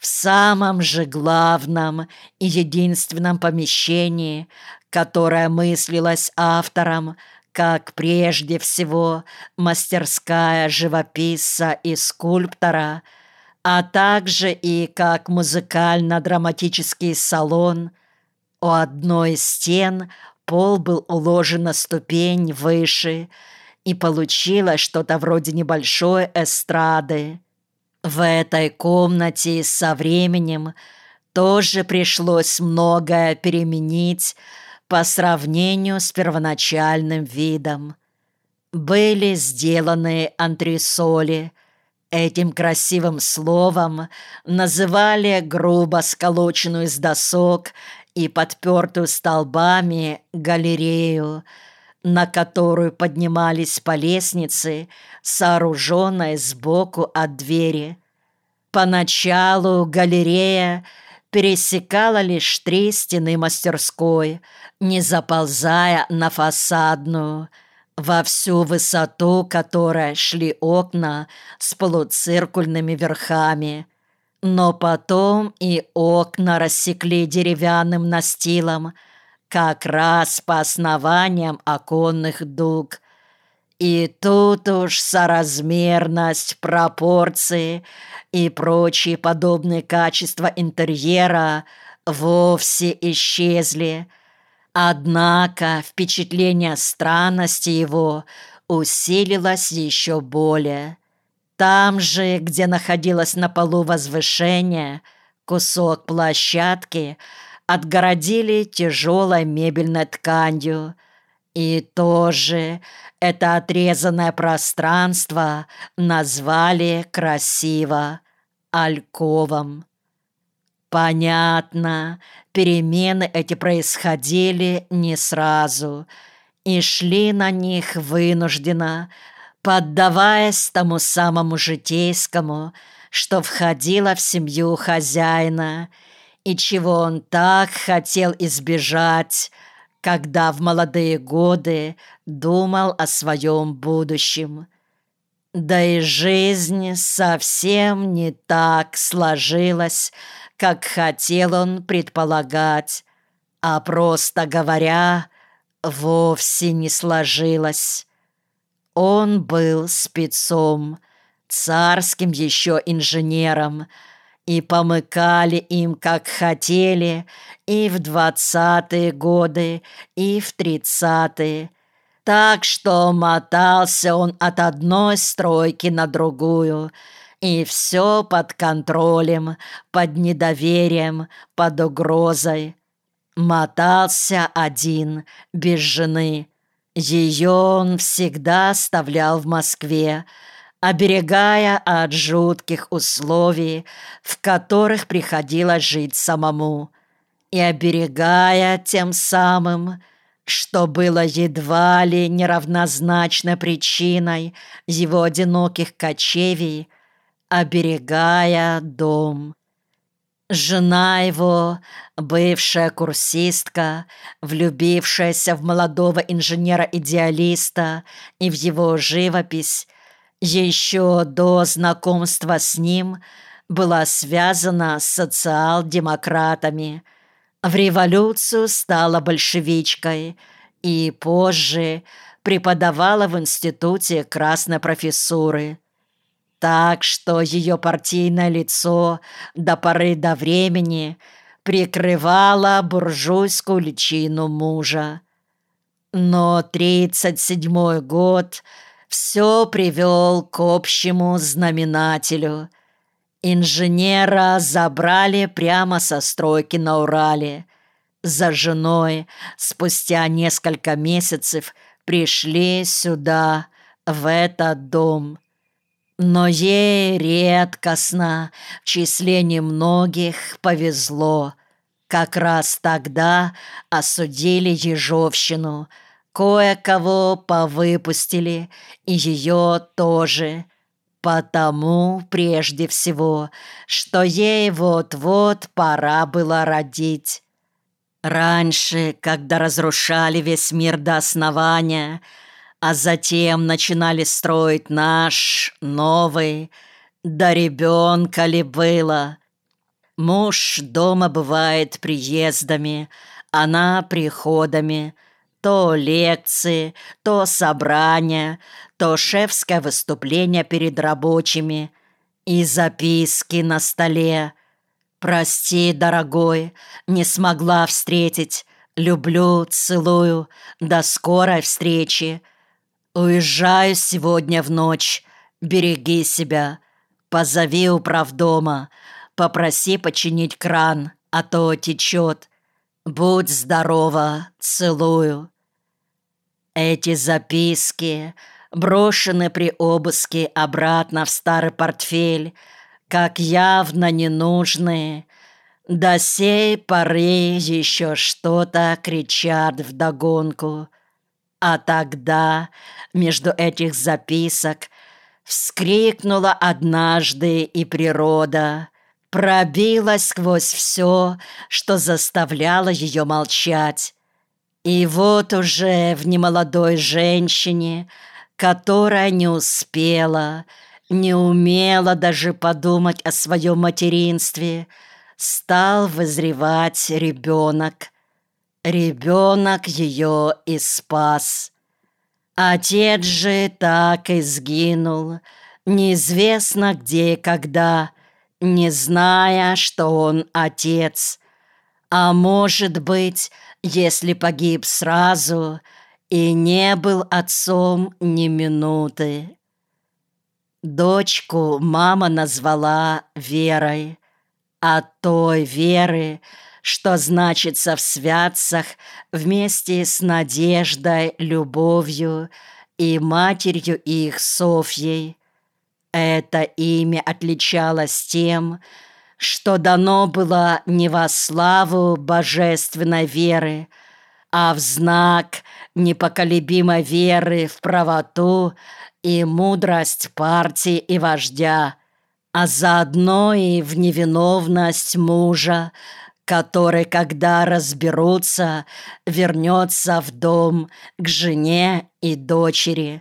в самом же главном и единственном помещении, которое мыслилось автором как прежде всего мастерская живописца и скульптора, а также и как музыкально-драматический салон, у одной из стен пол был уложен на ступень выше, и получилось что-то вроде небольшой эстрады. В этой комнате со временем тоже пришлось многое переменить по сравнению с первоначальным видом. Были сделаны антресоли. Этим красивым словом называли грубо сколоченную из досок и подпертую столбами галерею, на которую поднимались по лестнице, сооруженной сбоку от двери. Поначалу галерея пересекала лишь 3 стены мастерской, не заползая на фасадную, во всю высоту которой шли окна с полуциркульными верхами. Но потом и окна рассекли деревянным настилом, как раз по основаниям оконных дуг. И тут уж соразмерность, пропорции и прочие подобные качества интерьера вовсе исчезли. Однако впечатление странности его усилилось еще более. Там же, где находилось на полу возвышение, кусок площадки отгородили тяжелой мебельной тканью, и тоже это отрезанное пространство назвали красиво альковом. Понятно, перемены эти происходили не сразу, и шли на них вынужденно, поддаваясь тому самому житейскому, что входило в семью хозяина, и чего он так хотел избежать, когда в молодые годы думал о своем будущем. Да и жизнь совсем не так сложилась, как хотел он предполагать, а просто говоря, вовсе не сложилась. Он был спецом, царским еще инженером, и помыкали им, как хотели, и в 20-е годы, и в 30-е. Так что мотался он от одной стройки на другую, и все под контролем, под недоверием, под угрозой. Мотался один, без жены. Ее он всегда оставлял в Москве, оберегая от жутких условий, в которых приходилось жить самому, и оберегая тем самым, что было едва ли неравнозначно причиной его одиноких кочевий, оберегая дом. Жена его, бывшая курсистка, влюбившаяся в молодого инженера-идеалиста и в его живопись, еще до знакомства с ним была связана с социал-демократами. В революцию стала большевичкой и позже преподавала в институте красной профессуры. Так что ее партийное лицо до поры до времени прикрывало буржуйскую личину мужа. Но 37-й год все привел к общему знаменателю. Инженера забрали прямо со стройки на Урале. За женой спустя несколько месяцев пришли сюда, в этот дом. Но ей редкостно, в числе немногих, повезло. Как раз тогда осудили ежовщину, кое-кого повыпустили, и ее тоже. Потому, прежде всего, что ей вот-вот пора было родить. Раньше, когда разрушали весь мир до основания, а затем начинали строить наш, новый, до ребенка ли было? Муж дома бывает приездами, она приходами, то лекции, то собрания, то шефское выступление перед рабочими и записки на столе. «Прости, дорогой, не смогла встретить. Люблю, целую. До скорой встречи. Уезжаю сегодня в ночь. Береги себя. Позови управдома. Попроси починить кран, а то течет. Будь здорова, целую». Эти записки брошены при обыске обратно в старый портфель, как явно ненужные. До сей поры еще что-то кричат вдогонку. А тогда между этих записок вскрикнула однажды и природа, пробилась сквозь все, что заставляло ее молчать. И вот уже в немолодой женщине, которая не успела, не умела даже подумать о своем материнстве, стал вызревать ребенок. Ребенок ее и спас. Отец же так и сгинул, неизвестно где и когда, не зная, что он отец. А может быть, если погиб сразу и не был отцом ни минуты. Дочку мама назвала Верой, от той веры, что значится в святцах вместе с Надеждой, Любовью и матерью их Софьей. Это имя отличалось тем, что дано было не во славу божественной веры, а в знак непоколебимой веры в правоту и мудрость партии и вождя, а заодно и в невиновность мужа, который, когда разберутся, вернется в дом к жене и дочери.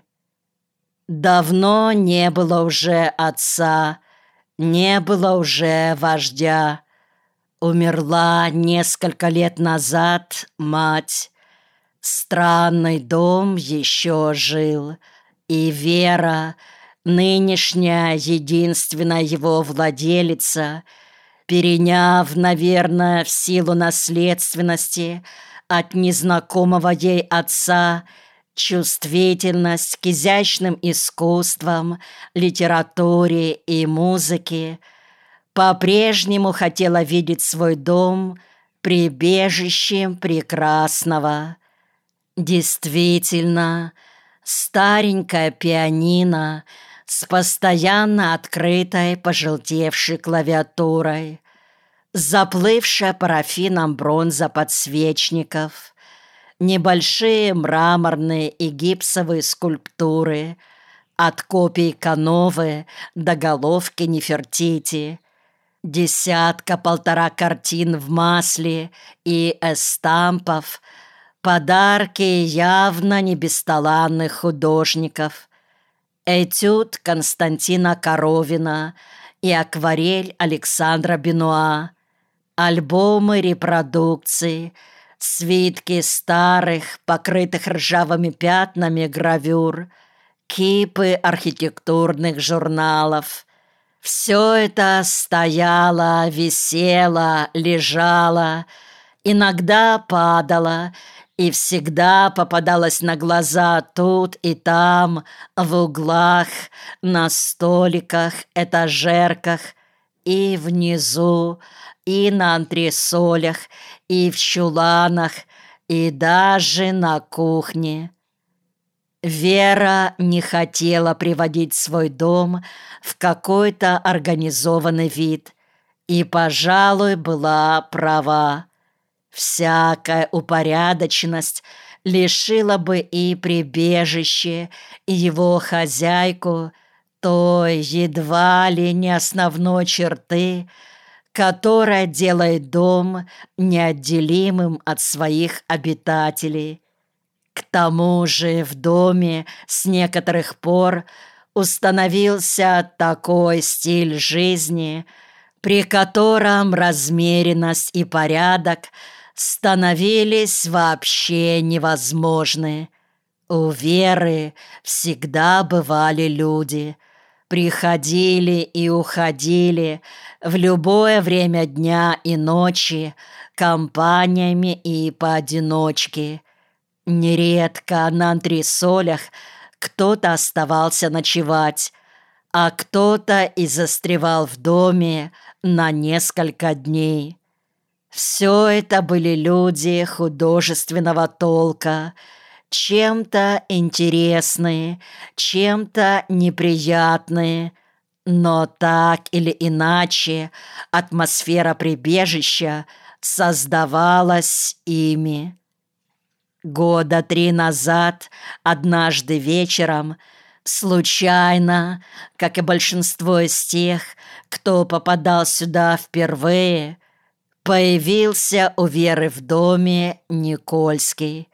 Давно не было уже отца, не было уже вождя. Умерла несколько лет назад мать. Странный дом еще жил, и Вера, нынешняя единственная его владелица, переняв, наверное, в силу наследственности от незнакомого ей отца чувствительность к изящным искусствам, литературе и музыке, по-прежнему хотела видеть свой дом прибежищем прекрасного. Действительно, старенькая пианино с постоянно открытой пожелтевшей клавиатурой, заплывшая парафином бронза подсвечников, небольшие мраморные и гипсовые скульптуры от копий Кановы до головки Нефертити, десятка-полтора картин в масле и эстампов, подарки явно не бесталанных художников, этюд Константина Коровина и акварель Александра Бенуа, альбомы репродукций, свитки старых, покрытых ржавыми пятнами гравюр, кипы архитектурных журналов. Все это стояло, висело, лежало, иногда падало и всегда попадалось на глаза тут и там, в углах, на столиках, этажерках и внизу, и на антресолях, и в чуланах, и даже на кухне. Вера не хотела приводить свой дом в какой-то организованный вид и, пожалуй, была права. Всякая упорядоченность лишила бы и прибежище, и его хозяйку той едва ли не основной черты, которая делает дом неотделимым от своих обитателей. К тому же в доме с некоторых пор установился такой стиль жизни, при котором размеренность и порядок становились вообще невозможны. У Веры всегда бывали люди, приходили и уходили в любое время дня и ночи, компаниями и поодиночке. Нередко на антресолях кто-то оставался ночевать, а кто-то и застревал в доме на несколько дней. Все это были люди художественного толка, чем-то интересные, чем-то неприятные, но так или иначе атмосфера прибежища создавалась ими. 3 года назад, однажды вечером, случайно, как и большинство из тех, кто попадал сюда впервые, появился у Веры в доме Никольский.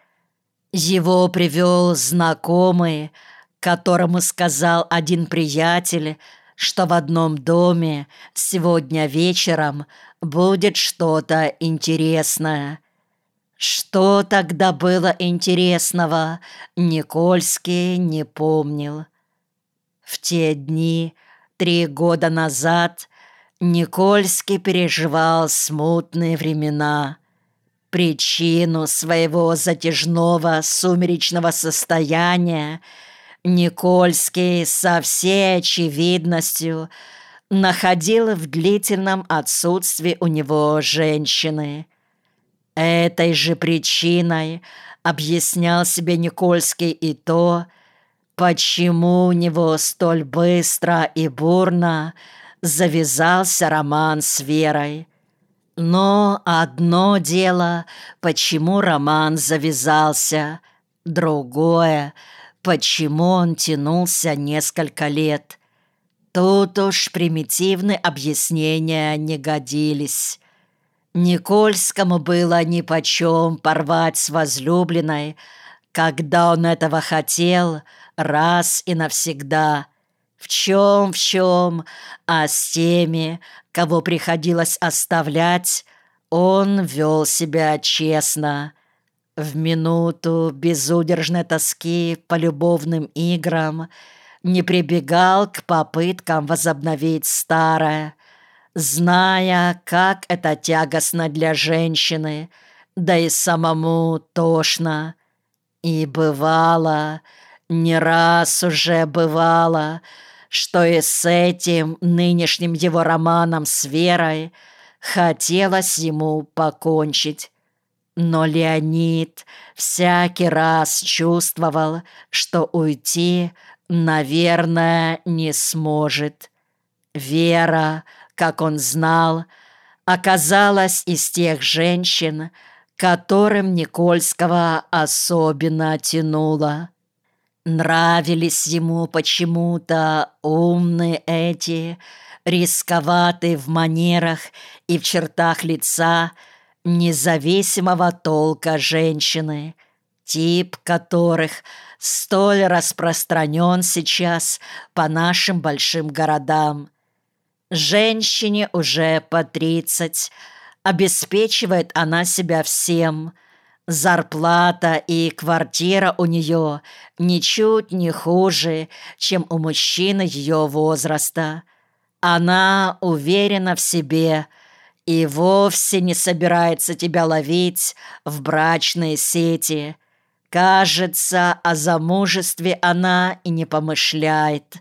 Его привел знакомый, которому сказал один приятель, что в одном доме сегодня вечером будет что-то интересное. Что тогда было интересного, Никольский не помнил. В те дни, 3 года назад, Никольский переживал смутные времена. Причину своего затяжного сумеречного состояния Никольский со всей очевидностью находил в длительном отсутствии у него женщины. Этой же причиной объяснял себе Никольский и то, почему у него столь быстро и бурно завязался роман с Верой. Но одно дело, почему роман завязался, другое, почему он тянулся несколько лет. Тут уж примитивные объяснения не годились. Никольскому было нипочем порвать с возлюбленной, когда он этого хотел раз и навсегда. В чем, а с теми, кого приходилось оставлять, он вел себя честно. В минуту безудержной тоски по любовным играм не прибегал к попыткам возобновить старое, зная, как это тягостно для женщины, да и самому тошно. И бывало, не раз уже бывало, что и с этим нынешним его романом с Верой хотелось ему покончить. Но Леонид всякий раз чувствовал, что уйти, наверное, не сможет. Вера, как он знал, оказалась из тех женщин, которым Никольского особенно тянуло. Нравились ему почему-то умные эти, рисковатые в манерах и в чертах лица, независимого толка женщины, тип которых столь распространен сейчас по нашим большим городам. Женщине уже по 30, обеспечивает она себя всем. Зарплата и квартира у нее ничуть не хуже, чем у мужчины ее возраста. Она уверена в себе и вовсе не собирается тебя ловить в брачные сети. Кажется, о замужестве она и не помышляет.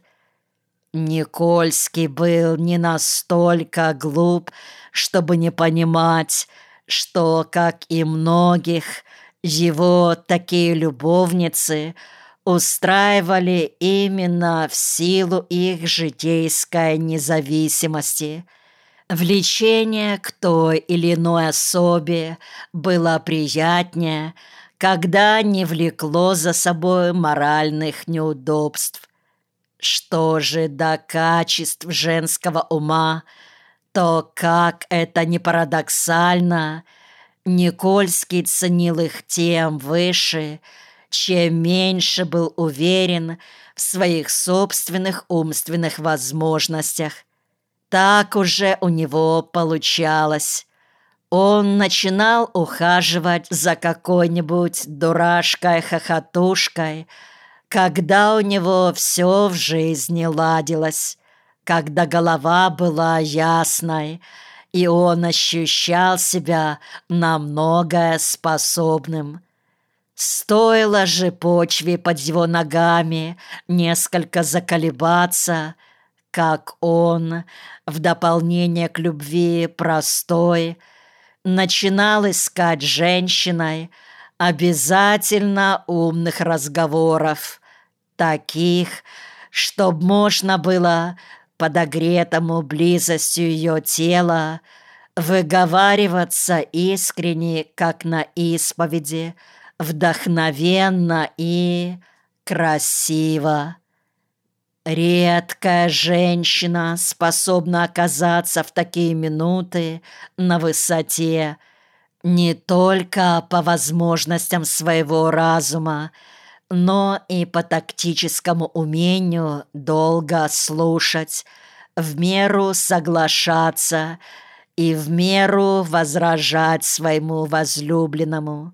Никольский был не настолько глуп, чтобы не понимать, что, как и многих, его такие любовницы устраивали именно в силу их житейской независимости. Влечение к той или иной особе было приятнее, когда не влекло за собой моральных неудобств. Что же до качеств женского ума, то, как это ни парадоксально, Никольский ценил их тем выше, чем меньше был уверен в своих собственных умственных возможностях. Так уже у него получалось. Он начинал ухаживать за какой-нибудь дурашкой-хохотушкой, когда у него все в жизни ладилось, когда голова была ясной, и он ощущал себя на многое способным. Стоило же почве под его ногами несколько заколебаться, как он, в дополнение к любви простой, начинал искать женщиной обязательно умных разговоров, таких, чтоб можно было подогретому близостью ее тела выговариваться искренне, как на исповеди, вдохновенно и красиво. Редкая женщина способна оказаться в такие минуты на высоте не только по возможностям своего разума, но и по тактическому умению долго слушать, в меру соглашаться и в меру возражать своему возлюбленному.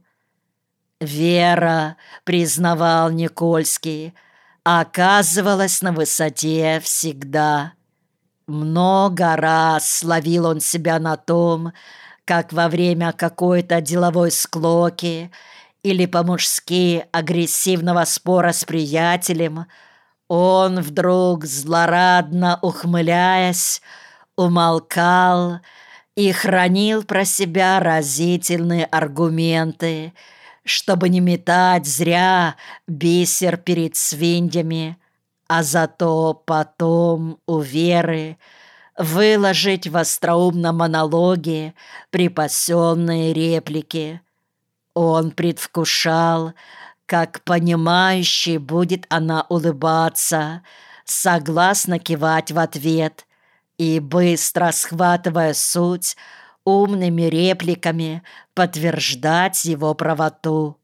Вера, признавал Никольский, оказывалась на высоте всегда. Много раз ловил он себя на том, как во время какой-то деловой склоки или по-мужски агрессивного спора с приятелем он вдруг, злорадно ухмыляясь, умолкал и хранил про себя разительные аргументы, чтобы не метать зря бисер перед свиньями, а зато потом у Веры выложить в остроумном монологе припасенные реплики. Он предвкушал, как понимающий будет она улыбаться, согласно кивать в ответ и, быстро схватывая суть, умными репликами подтверждать его правоту.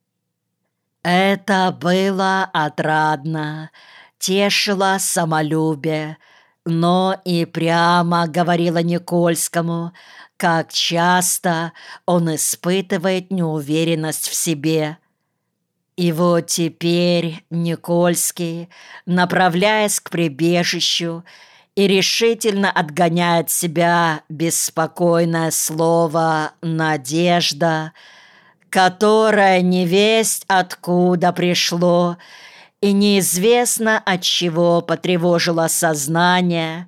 Это было отрадно, тешило самолюбие, но и прямо говорила Никольскому, как часто он испытывает неуверенность в себе. И вот теперь Никольский, направляясь к прибежищу и решительно отгоняя от себя беспокойное слово «надежда», которое невесть откуда пришло и неизвестно от чего потревожило сознание,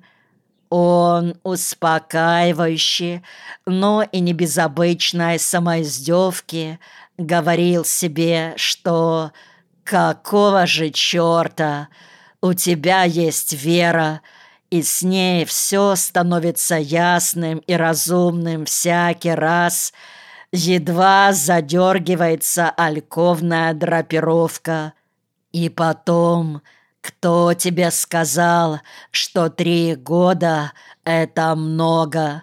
он успокаивающе, но и не без обычной самоиздевки говорил себе, что «какого же черта, у тебя есть Вера, и с ней все становится ясным и разумным всякий раз, едва задергивается альковная драпировка. И потом, кто тебе сказал, что 3 года — это много?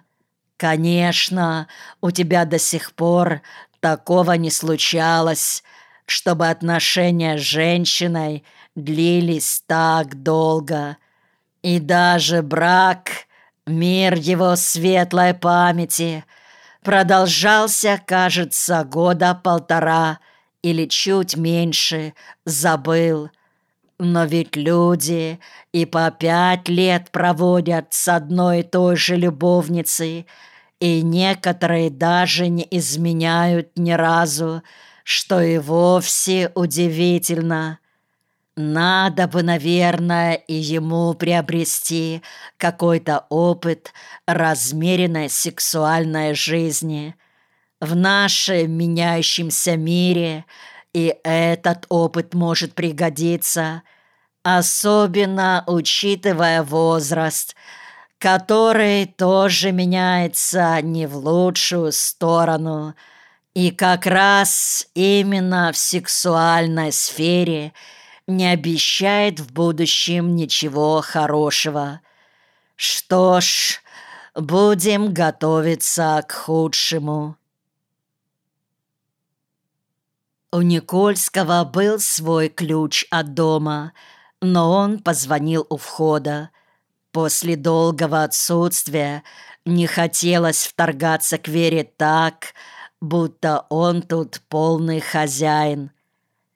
Конечно, у тебя до сих пор такого не случалось, чтобы отношения с женщиной длились так долго. И даже брак, мир его светлой памяти, продолжался, кажется, 1-1.5 года или чуть меньше, забыл. Но ведь люди и по 5 лет проводят с одной и той же любовницей, и некоторые даже не изменяют ни разу, что и вовсе удивительно. Надо бы, наверное, и ему приобрести какой-то опыт размеренной сексуальной жизни. В нашем меняющемся мире и этот опыт может пригодиться, особенно учитывая возраст, который тоже меняется не в лучшую сторону, и как раз именно в сексуальной сфере не обещает в будущем ничего хорошего. Что ж, будем готовиться к худшему. У Никольского был свой ключ от дома, но он позвонил у входа. После долгого отсутствия не хотелось вторгаться к Вере так, будто он тут полный хозяин.